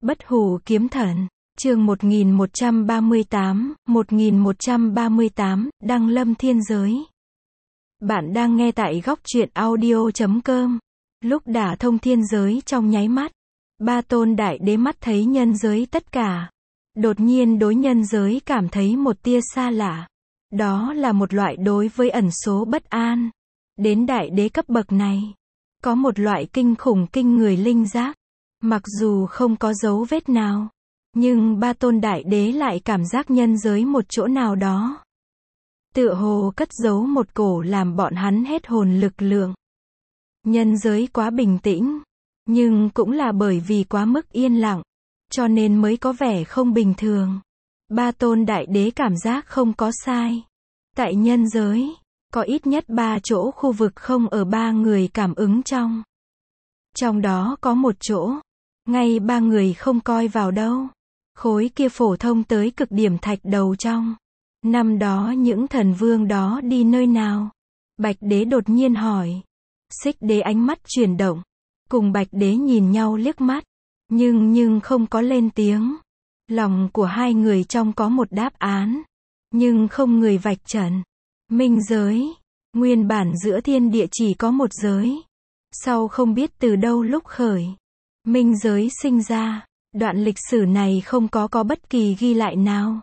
Bất hủ kiếm thần, chương 1138, Đăng lâm thiên giới. Bạn đang nghe tại góc truyện audio.com. Lúc đả thông thiên giới trong nháy mắt, ba tôn đại đế mắt thấy nhân giới tất cả. Đột nhiên đối nhân giới cảm thấy một tia xa lạ. Đó là một loại đối với ẩn số bất an. Đến đại đế cấp bậc này, có một loại kinh khủng kinh người linh giác. Mặc dù không có dấu vết nào, nhưng ba tôn đại đế lại cảm giác nhân giới một chỗ nào đó tựa hồ cất giấu một cổ làm bọn hắn hết hồn lực lượng. Nhân giới quá bình tĩnh, nhưng cũng là bởi vì quá mức yên lặng, cho nên mới có vẻ không bình thường. Ba tôn đại đế cảm giác không có sai. Tại nhân giới, có ít nhất 3 chỗ khu vực không ở ba người cảm ứng trong. Trong đó có một chỗ, ngay ba người không coi vào đâu. Khối kia phổ thông tới cực điểm thạch đầu trong. Năm đó những thần vương đó đi nơi nào? Bạch đế đột nhiên hỏi. Xích đế ánh mắt chuyển động, cùng bạch đế nhìn nhau liếc mắt, nhưng không có lên tiếng. Lòng của hai người trong có một đáp án, nhưng không người vạch trần. Minh giới, nguyên bản giữa thiên địa chỉ có một giới. Sau không biết từ đâu lúc khởi, minh giới sinh ra. Đoạn lịch sử này không có bất kỳ ghi lại nào.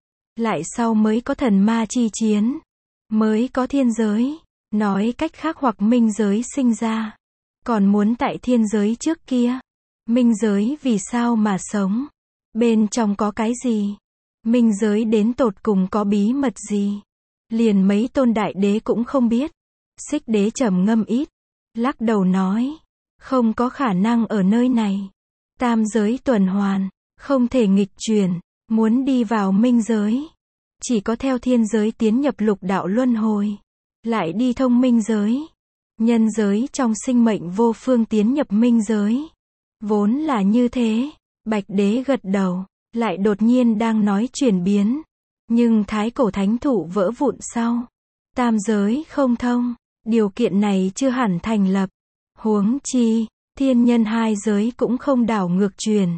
Lại sau mới có thần ma chi chiến, mới có thiên giới. Nói cách khác hoặc minh giới sinh ra, còn muốn tại thiên giới trước kia. Minh giới vì sao mà sống? Bên trong có cái gì? Minh giới đến tột cùng có bí mật gì? Liền mấy tôn đại đế cũng không biết. Xích đế trầm ngâm ít, lắc đầu nói, không có khả năng ở nơi này. Tam giới tuần hoàn, không thể nghịch chuyển, muốn đi vào minh giới, chỉ có theo thiên giới tiến nhập lục đạo luân hồi, lại đi thông minh giới. Nhân giới trong sinh mệnh vô phương tiến nhập minh giới. Vốn là như thế. Bạch đế gật đầu, lại đột nhiên đang nói chuyển biến. Nhưng thái cổ thánh thụ vỡ vụn sau, tam giới không thông, điều kiện này chưa hẳn thành lập. Huống chi, thiên nhân hai giới cũng không đảo ngược truyền,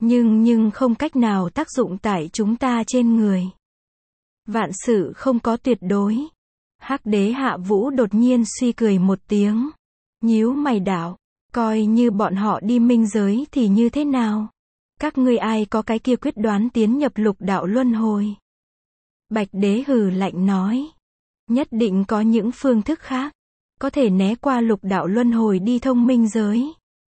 nhưng không cách nào tác dụng tại chúng ta trên người. Vạn sự không có tuyệt đối. Hắc đế Hạ Vũ đột nhiên suy cười một tiếng, nhíu mày đạo, coi như bọn họ đi minh giới thì như thế nào? Các ngươi ai có cái kia quyết đoán tiến nhập lục đạo luân hồi? Bạch đế hừ lạnh nói, nhất định có những phương thức khác, có thể né qua lục đạo luân hồi đi thông minh giới.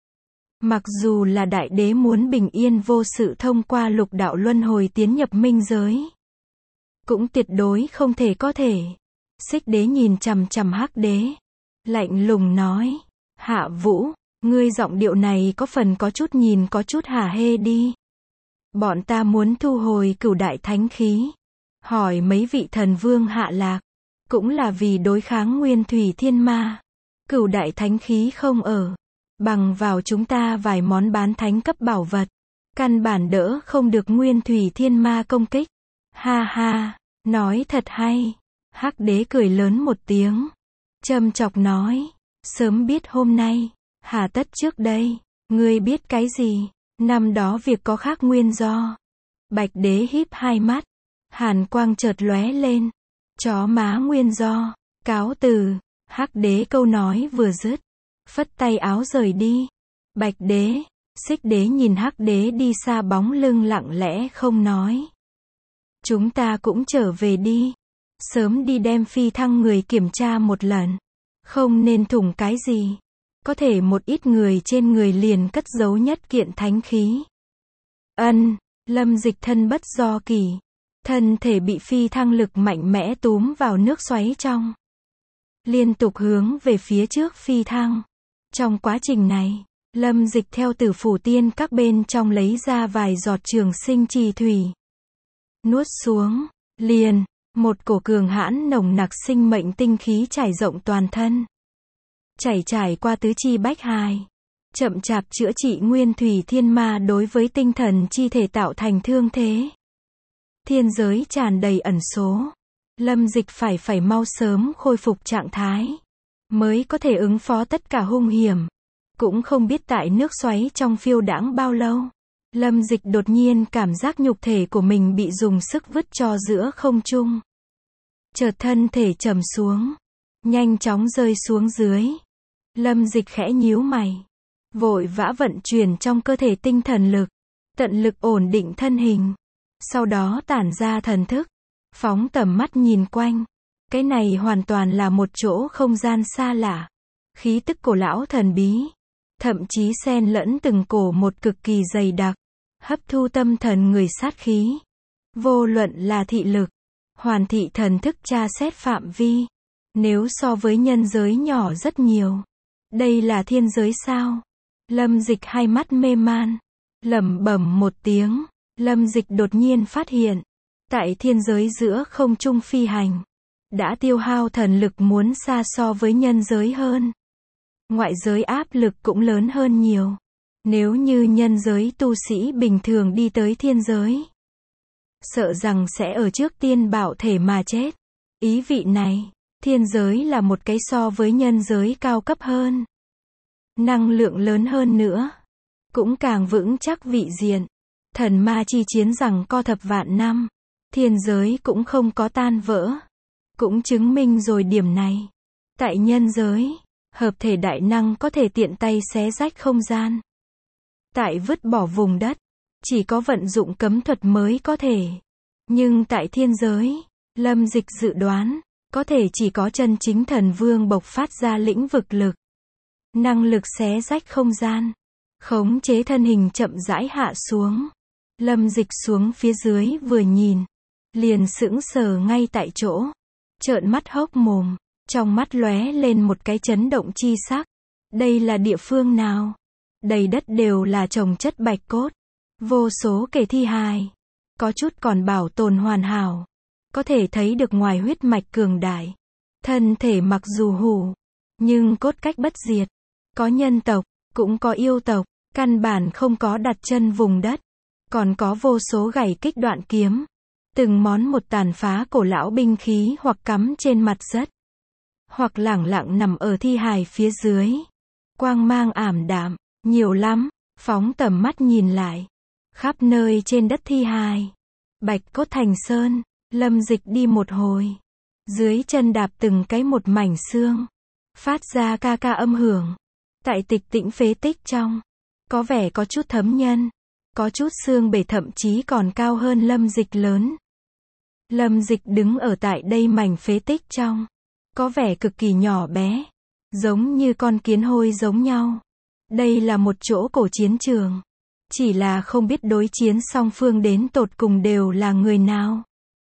Mặc dù là đại đế muốn bình yên vô sự thông qua lục đạo luân hồi tiến nhập minh giới, cũng tuyệt đối không thể có thể. Xích đế nhìn chằm chằm Hắc đế, lạnh lùng nói, Hạ Vũ, ngươi giọng điệu này có phần có chút nhìn có chút hả hê đi. Bọn ta muốn thu hồi cửu đại thánh khí, hỏi mấy vị thần vương hạ lạc, cũng là vì đối kháng nguyên thủy thiên ma. Cửu đại thánh khí không ở, bằng vào chúng ta vài món bán thánh cấp bảo vật, căn bản đỡ không được nguyên thủy thiên ma công kích. Ha ha, nói thật hay. Hắc đế cười lớn một tiếng, châm chọc nói, sớm biết hôm nay, hà tất trước đây. Ngươi biết cái gì? Năm đó việc có khác nguyên do. Bạch đế híp hai mắt, hàn quang chợt lóe lên, chó má nguyên do, cáo từ. Hắc đế câu nói vừa dứt, phất tay áo rời đi. Bạch đế, xích đế nhìn Hắc đế đi xa bóng lưng lặng lẽ không nói. Chúng ta cũng trở về đi. Sớm đi đem phi thăng người kiểm tra một lần. Không nên thủng cái gì. Có thể một ít người trên người liền cất giấu nhất kiện thánh khí. Lâm Dịch thân bất do kỳ. Thân thể bị phi thăng lực mạnh mẽ túm vào nước xoáy trong. Liên tục hướng về phía trước phi thăng. Trong quá trình này, Lâm Dịch theo Tử Phủ Tiên các bên trong lấy ra vài giọt trường sinh trì thủy. Nuốt xuống, liền, một cổ cường hãn nồng nặc sinh mệnh tinh khí trải rộng toàn thân. Trải qua tứ chi bách hài. Chậm chạp chữa trị nguyên thủy thiên ma đối với tinh thần chi thể tạo thành thương thế. Thiên giới tràn đầy ẩn số. Lâm Dịch phải mau sớm khôi phục trạng thái, mới có thể ứng phó tất cả hung hiểm. Cũng không biết tại nước xoáy trong phiêu đãng bao lâu. Lâm Dịch đột nhiên cảm giác nhục thể của mình bị dùng sức vứt cho giữa không trung. Chợt thân thể trầm xuống, nhanh chóng rơi xuống dưới. Lâm Dịch khẽ nhíu mày, vội vã vận chuyển trong cơ thể tinh thần lực, tận lực ổn định thân hình. Sau đó tản ra thần thức, phóng tầm mắt nhìn quanh. Cái này hoàn toàn là một chỗ không gian xa lạ. Khí tức cổ lão thần bí, thậm chí xen lẫn từng cổ một cực kỳ dày đặc, hấp thu tâm thần người sát khí. Vô luận là thị lực, hoàn thị thần thức tra xét phạm vi, nếu so với nhân giới nhỏ rất nhiều. Đây là thiên giới sao? Lâm Dịch hai mắt mê man, lẩm bẩm một tiếng. Lâm Dịch đột nhiên phát hiện, tại thiên giới giữa không trung phi hành, đã tiêu hao thần lực muốn xa so với nhân giới hơn. Ngoại giới áp lực cũng lớn hơn nhiều. Nếu như nhân giới tu sĩ bình thường đi tới thiên giới, sợ rằng sẽ ở trước tiên bạo thể mà chết. Ý vị này, thiên giới là một cái so với nhân giới cao cấp hơn. Năng lượng lớn hơn nữa, cũng càng vững chắc vị diện. Thần ma chi chiến rằng co thập vạn năm, thiên giới cũng không có tan vỡ. Cũng chứng minh rồi điểm này. Tại nhân giới, hợp thể đại năng có thể tiện tay xé rách không gian. Tại vứt bỏ vùng đất, chỉ có vận dụng cấm thuật mới có thể. Nhưng tại thiên giới, Lâm Dịch dự đoán, có thể chỉ có chân chính thần vương bộc phát ra lĩnh vực lực. Năng lực xé rách không gian, khống chế thân hình chậm rãi hạ xuống. Lâm Dịch xuống phía dưới vừa nhìn, liền sững sờ ngay tại chỗ, trợn mắt hốc mồm, trong mắt lóe lên một cái chấn động chi sắc. Đây là địa phương nào? Đầy đất đều là chồng chất bạch cốt, vô số kẻ thi hài, có chút còn bảo tồn hoàn hảo, có thể thấy được ngoài huyết mạch cường đại, thân thể mặc dù hủ, nhưng cốt cách bất diệt. Có nhân tộc, cũng có yêu tộc, căn bản không có đặt chân vùng đất. Còn có vô số gảy kích đoạn kiếm, từng món một tàn phá cổ lão binh khí hoặc cắm trên mặt đất, hoặc lẳng lặng nằm ở thi hài phía dưới. Quang mang ảm đạm, nhiều lắm, phóng tầm mắt nhìn lại. Khắp nơi trên đất thi hài, bạch cốt thành sơn. Lâm Dịch đi một hồi, dưới chân đạp từng cái một mảnh xương, phát ra ca ca âm hưởng. Tại tịch tĩnh phế tích trong, có vẻ có chút thấm nhân, có chút xương bể thậm chí còn cao hơn Lâm Dịch lớn. Lâm Dịch đứng ở tại đây mảnh phế tích trong, có vẻ cực kỳ nhỏ bé, giống như con kiến hôi giống nhau. Đây là một chỗ cổ chiến trường, chỉ là không biết đối chiến song phương đến tột cùng đều là người nào.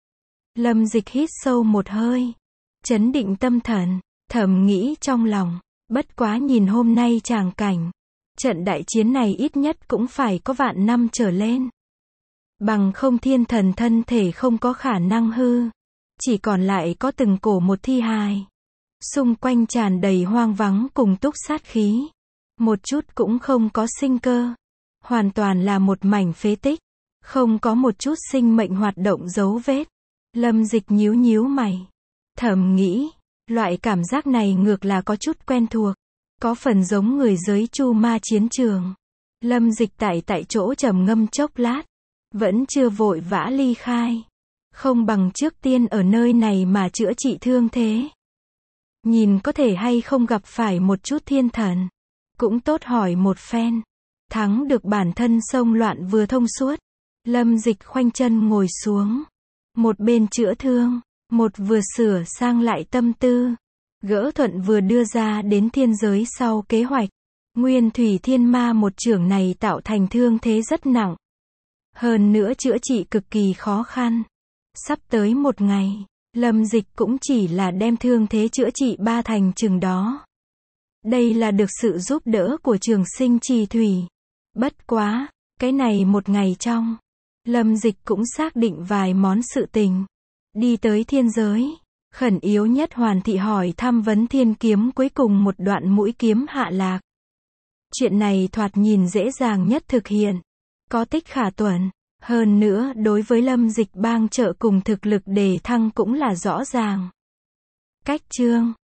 Lâm Dịch hít sâu một hơi, trấn định tâm thần, thầm nghĩ trong lòng, bất quá nhìn hôm nay tràng cảnh, trận đại chiến này ít nhất cũng phải có vạn năm trở lên. Bằng không thiên thần thân thể không có khả năng hư, chỉ còn lại có từng cổ một thi hài. Xung quanh tràn đầy hoang vắng cùng túc sát khí, một chút cũng không có sinh cơ, hoàn toàn là một mảnh phế tích, không có một chút sinh mệnh hoạt động dấu vết. Lâm Dịch nhíu nhíu mày, thầm nghĩ, loại cảm giác này ngược là có chút quen thuộc, có phần giống người giới Chu Ma chiến trường. Lâm Dịch tại chỗ trầm ngâm chốc lát, vẫn chưa vội vã ly khai, không bằng trước tiên ở nơi này mà chữa trị thương thế. Nhìn có thể hay không gặp phải một chút thiên thần, cũng tốt hỏi một phen, thắng được bản thân xông loạn vừa thông suốt. Lâm Dịch khoanh chân ngồi xuống, một bên chữa thương, một vừa sửa sang lại tâm tư. Gỡ thuận vừa đưa ra đến thiên giới sau kế hoạch. Nguyên thủy thiên ma một chưởng này tạo thành thương thế rất nặng. Hơn nữa chữa trị cực kỳ khó khăn. Sắp tới một ngày, Lâm Dịch cũng chỉ là đem thương thế chữa trị 3 thành chừng đó. Đây là được sự giúp đỡ của Trường Sinh Trì Thủy. Bất quá, cái này một ngày trong, Lâm Dịch cũng xác định vài món sự tình. Đi tới thiên giới, khẩn yếu nhất hoàn thị hỏi thăm vấn thiên kiếm cuối cùng một đoạn mũi kiếm hạ lạc. Chuyện này thoạt nhìn dễ dàng nhất thực hiện, có tích khả tuần. Hơn nữa đối với Lâm Dịch bang trợ cùng thực lực đề thăng cũng là rõ ràng. Cách chương